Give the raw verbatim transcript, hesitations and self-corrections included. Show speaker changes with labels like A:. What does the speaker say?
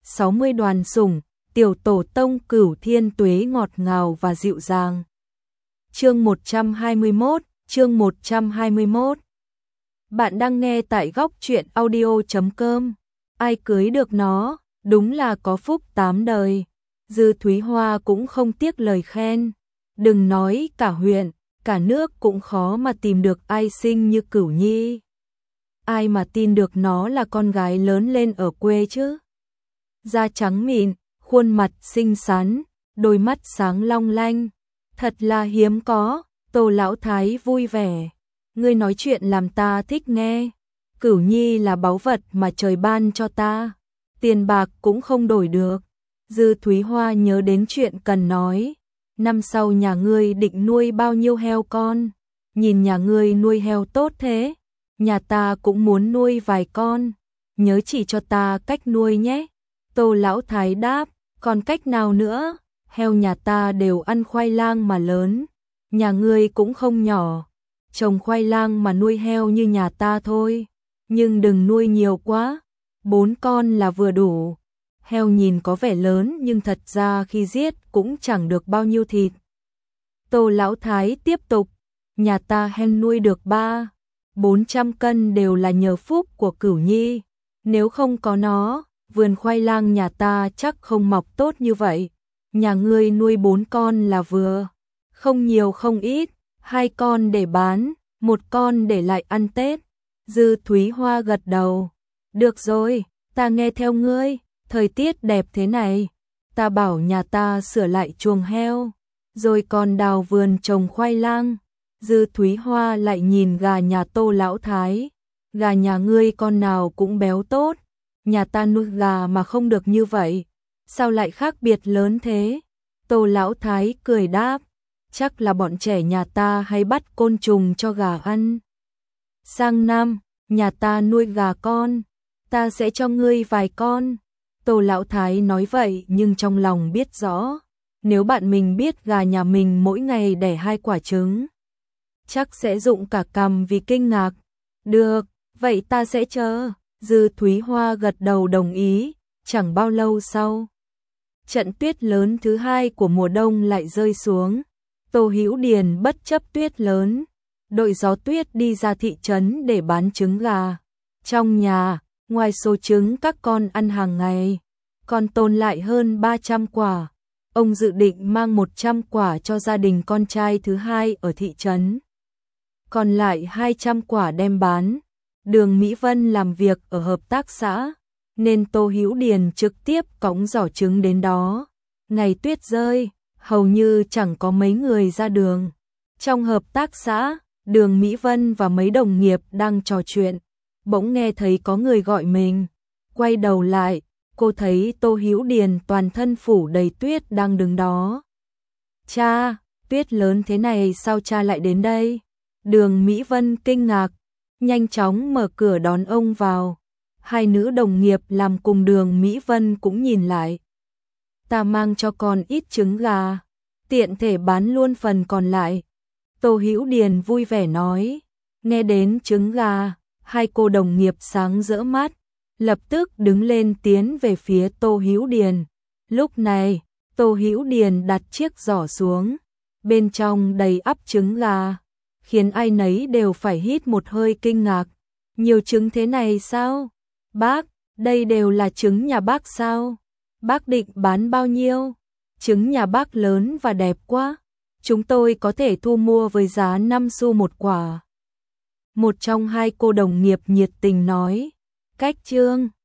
A: sáu mươi đoàn sủng, tiểu tổ tông Cửu Thiên Tuế ngọt ngào và dịu dàng. Chương một trăm hai mươi mốt, chương một trăm hai mươi mốt. Bạn đang nghe tại góc truyện audio chấm com. Ai cưới được nó, đúng là có phúc tám đời. Dư Thúy Hoa cũng không tiếc lời khen. Đừng nói cả huyện, cả nước cũng khó mà tìm được ai xinh như Cửu Nhi. Ai mà tin được nó là con gái lớn lên ở quê chứ. Da trắng mịn, khuôn mặt xinh xắn, đôi mắt sáng long lanh. Thật là hiếm có. Tô Lão Thái vui vẻ. Ngươi nói chuyện làm ta thích nghe. Cửu Nhi là báu vật mà trời ban cho ta. Tiền bạc cũng không đổi được. Dư Thúy Hoa nhớ đến chuyện cần nói. Năm sau nhà ngươi định nuôi bao nhiêu heo con? Nhìn nhà ngươi nuôi heo tốt thế. Nhà ta cũng muốn nuôi vài con. Nhớ chỉ cho ta cách nuôi nhé. Tô Lão Thái đáp. Còn cách nào nữa? Heo nhà ta đều ăn khoai lang mà lớn. Nhà ngươi cũng không nhỏ. Trồng khoai lang mà nuôi heo như nhà ta thôi. Nhưng đừng nuôi nhiều quá. Bốn con là vừa đủ. Heo nhìn có vẻ lớn nhưng thật ra khi giết cũng chẳng được bao nhiêu thịt. Tô Lão Thái tiếp tục. Nhà ta heo nuôi được ba, bốn trăm cân đều là nhờ phúc của Cửu Nhi. Nếu không có nó, vườn khoai lang nhà ta chắc không mọc tốt như vậy. Nhà ngươi nuôi bốn con là vừa. Không nhiều không ít. Hai con để bán, một con để lại ăn Tết. Dư Thúy Hoa gật đầu. Được rồi, ta nghe theo ngươi. Thời tiết đẹp thế này, ta bảo nhà ta sửa lại chuồng heo, rồi còn đào vườn trồng khoai lang. Dư Thúy Hoa lại nhìn gà nhà Tô Lão Thái. Gà nhà ngươi con nào cũng béo tốt. Nhà ta nuôi gà mà không được như vậy. Sao lại khác biệt lớn thế? Tô Lão Thái cười đáp. Chắc là bọn trẻ nhà ta hay bắt côn trùng cho gà ăn. Sang năm, nhà ta nuôi gà con. Ta sẽ cho ngươi vài con. Tô Lão Thái nói vậy nhưng trong lòng biết rõ. Nếu bạn mình biết gà nhà mình mỗi ngày đẻ hai quả trứng, chắc sẽ rụng cả cằm vì kinh ngạc. Được, vậy ta sẽ chờ. Dư Thúy Hoa gật đầu đồng ý. Chẳng bao lâu sau, trận tuyết lớn thứ hai của mùa đông lại rơi xuống. Tô Hữu Điền bất chấp tuyết lớn, đội gió tuyết đi ra thị trấn để bán trứng gà. Trong nhà, ngoài số trứng các con ăn hàng ngày, còn tồn lại hơn ba trăm quả. Ông dự định mang một trăm quả cho gia đình con trai thứ hai ở thị trấn. Còn lại hai trăm quả đem bán. Đường Mỹ Vân làm việc ở hợp tác xã, nên Tô Hữu Điền trực tiếp cõng giỏ trứng đến đó. Ngày tuyết rơi, hầu như chẳng có mấy người ra đường. Trong hợp tác xã, Đường Mỹ Vân và mấy đồng nghiệp đang trò chuyện, bỗng nghe thấy có người gọi mình. Quay đầu lại, cô thấy Tô Hữu Điền toàn thân phủ đầy tuyết đang đứng đó. Cha, tuyết lớn thế này sao cha lại đến đây? Đường Mỹ Vân kinh ngạc, nhanh chóng mở cửa đón ông vào. Hai nữ đồng nghiệp làm cùng Đường Mỹ Vân cũng nhìn lại. Ta mang cho con ít trứng gà, tiện thể bán luôn phần còn lại. Tô Hữu Điền vui vẻ nói. Nghe đến trứng gà, hai cô đồng nghiệp sáng rỡ mắt, lập tức đứng lên tiến về phía Tô Hữu Điền. Lúc này, Tô Hữu Điền đặt chiếc giỏ xuống, bên trong đầy ắp trứng gà, khiến ai nấy đều phải hít một hơi kinh ngạc. Nhiều trứng thế này sao? Bác, đây đều là trứng nhà bác sao? Bác định bán bao nhiêu? Trứng nhà bác lớn và đẹp quá. Chúng tôi có thể thu mua với giá năm xu một quả. Một trong hai cô đồng nghiệp nhiệt tình nói. Cách trương,